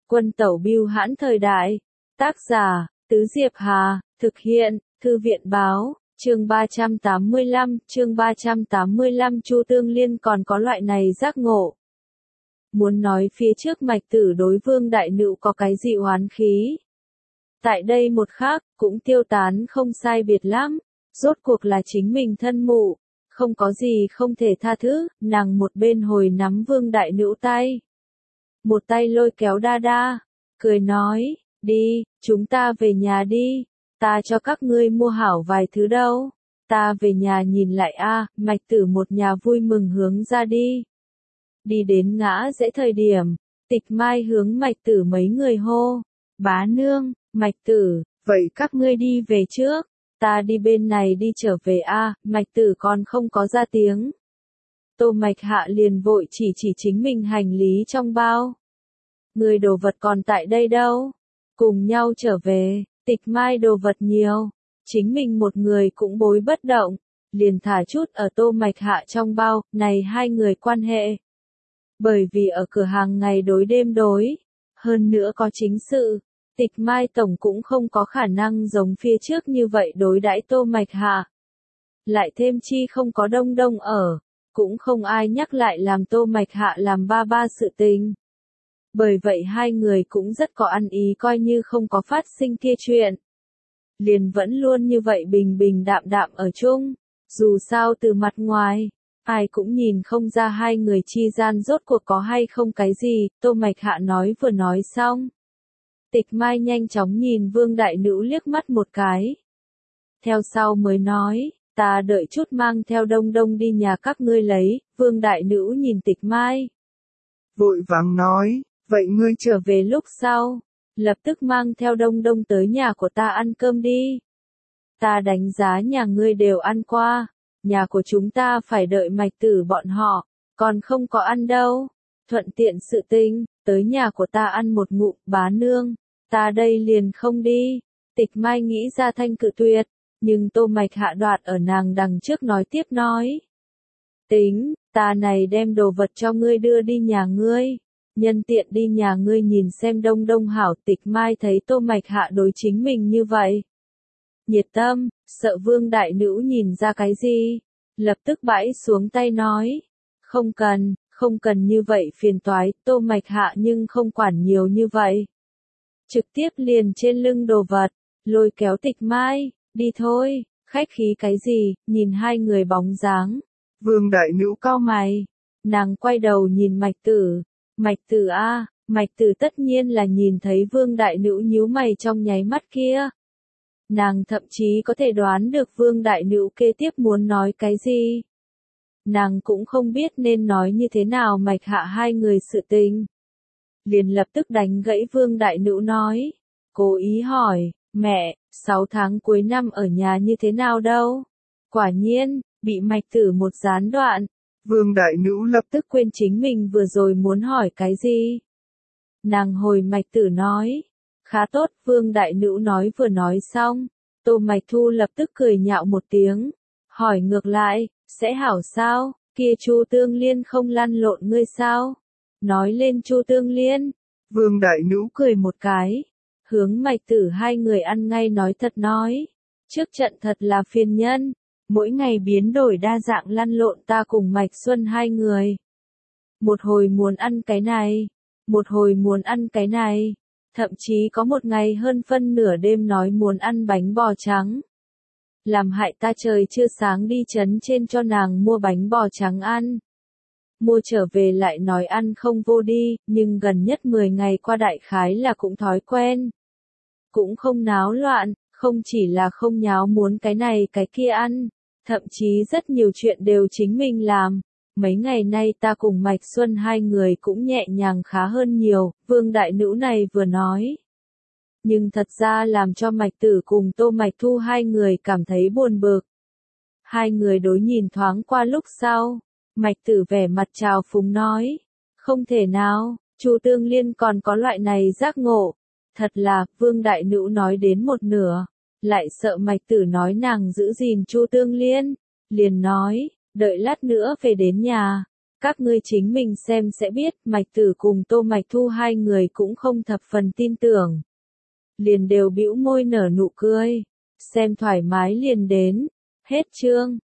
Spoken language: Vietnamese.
Quân tẩu bưu hãn thời đại. Tác giả, Tứ Diệp Hà, thực hiện, Thư viện báo, chương 385, Chu Tương Liên còn có loại này giác ngộ. Muốn nói phía trước Mạch Tử đối Vương Đại Nữu có cái gì oán khí. Tại đây một khắc, cũng tiêu tán không sai biệt lắm, rốt cuộc là chính mình thân mụ, không có gì không thể tha thứ, nàng một bên hồi nắm Vương Đại Nữu tay. Một tay lôi kéo đa đa, cười nói, đi, chúng ta về nhà đi, ta cho các ngươi mua hảo vài thứ đâu, ta về nhà nhìn lại a. Mạch Tử một nhà vui mừng hướng ra đi. Đi đến ngã rẽ thời điểm, Tịch Mai hướng Mạch Tử mấy người hô, bá nương, Mạch Tử, vậy các ngươi đi về trước, ta đi bên này đi trở về a. Mạch Tử còn không có ra tiếng. Tô Mạch Hạ liền vội chỉ chính mình hành lý trong bao. Người đồ vật còn tại đây đâu? Cùng nhau trở về, Tịch Mai đồ vật nhiều, chính mình một người cũng bối bất động, liền thả chút ở Tô Mạch Hạ trong bao, này hai người quan hệ. Bởi vì ở cửa hàng ngày đối đêm đối, hơn nữa có chính sự, Tịch Mai tổng cũng không có khả năng giống phía trước như vậy đối đãi Tô Mạch Hạ. Lại thêm chi không có Đông Đông ở, cũng không ai nhắc lại làm Tô Mạch Hạ làm ba sự tình. Bởi vậy hai người cũng rất có ăn ý coi như không có phát sinh kia chuyện. Liền vẫn luôn như vậy bình bình đạm đạm ở chung, dù sao từ mặt ngoài, ai cũng nhìn không ra hai người chi gian rốt cuộc có hay không cái gì, Tô Mạch Hạ nói vừa nói xong. Tịch Mai nhanh chóng nhìn Vương Đại Nữu liếc mắt một cái. Theo sau mới nói, ta đợi chút mang theo Đông Đông đi nhà các ngươi lấy. Vương Đại Nữu nhìn Tịch Mai, vội vàng nói, vậy ngươi trở về lúc sau, lập tức mang theo Đông Đông tới nhà của ta ăn cơm đi. Ta đánh giá nhà ngươi đều ăn qua, nhà của chúng ta phải đợi Mạch Tử bọn họ, còn không có ăn đâu. Thuận tiện sự tình, tới nhà của ta ăn một ngụm, bá nương, ta đây liền không đi. Tịch Mai nghĩ ra thanh cự tuyệt, nhưng Tô Mạch Hạ đoạt ở nàng đằng trước nói tiếp nói. Tính, ta này đem đồ vật cho ngươi đưa đi nhà ngươi. Nhân tiện đi nhà ngươi nhìn xem Đông Đông hảo. Tịch Mai thấy Tô Mạch Hạ đối chính mình như vậy. Nhiệt tâm, sợ Vương Đại Nữu nhìn ra cái gì. Lập tức bãi xuống tay nói. Không cần như vậy phiền toái. Tô Mạch Hạ nhưng không quản nhiều như vậy. Trực tiếp liền trên lưng đồ vật, lôi kéo Tịch Mai, đi thôi, khách khí cái gì, nhìn hai người bóng dáng. Vương Đại Nữu cau mày, nàng quay đầu nhìn Mạch Tử. Mạch Tử a, Mạch Tử tất nhiên là nhìn thấy Vương Đại Nữu nhíu mày trong nháy mắt kia. Nàng thậm chí có thể đoán được Vương Đại Nữu kế tiếp muốn nói cái gì. Nàng cũng không biết nên nói như thế nào Mạch Hạ hai người sự tình. Liền lập tức đánh gãy Vương Đại Nữu nói, cố ý hỏi, mẹ, 6 tháng cuối năm ở nhà như thế nào đâu? Quả nhiên, bị Mạch Tử một gián đoạn. Vương Đại Nữu lập tức quên chính mình vừa rồi muốn hỏi cái gì. Nàng hồi Mạch Tử nói, khá tốt. Vương Đại Nữu nói vừa nói xong, Tô Mạch Thu lập tức cười nhạo một tiếng, hỏi ngược lại, sẽ hảo sao, kia Chu Tương Liên không lăn lộn ngươi sao? Nói lên Chu Tương Liên, Vương Đại Nữu cười một cái, hướng Mạch Tử hai người ăn ngay nói thật nói, trước trận thật là phiền nhân. Mỗi ngày biến đổi đa dạng lăn lộn ta cùng Mạch Xuân hai người. Một hồi muốn ăn cái này, một hồi muốn ăn cái này, thậm chí có một ngày hơn phân nửa đêm nói muốn ăn bánh bò trắng. Làm hại ta trời chưa sáng đi trấn trên cho nàng mua bánh bò trắng ăn. Mua trở về lại nói ăn không vô đi, nhưng gần nhất 10 ngày qua đại khái là cũng thói quen. Cũng không náo loạn, không chỉ là không nháo muốn cái này cái kia ăn. Thậm chí rất nhiều chuyện đều chính mình làm. Mấy ngày nay ta cùng Mạch Xuân hai người cũng nhẹ nhàng khá hơn nhiều, Vương Đại Nữu này vừa nói. Nhưng thật ra làm cho Mạch Tử cùng Tô Mạch Thu hai người cảm thấy buồn bực. Hai người đối nhìn thoáng qua lúc sau, Mạch Tử vẻ mặt trào phúng nói, không thể nào, Chu Tương Liên còn có loại này giác ngộ. Thật là, Vương Đại Nữu nói đến một nửa. Lại sợ Mạch Tử nói nàng giữ gìn Chu Tương Liên, liền nói, đợi lát nữa về đến nhà, Các ngươi chính mình xem sẽ biết, Mạch Tử cùng Tô Mạch Thu hai người cũng không thập phần tin tưởng. Liền đều bĩu môi nở nụ cười. Xem thoải mái liền đến. Hết chương.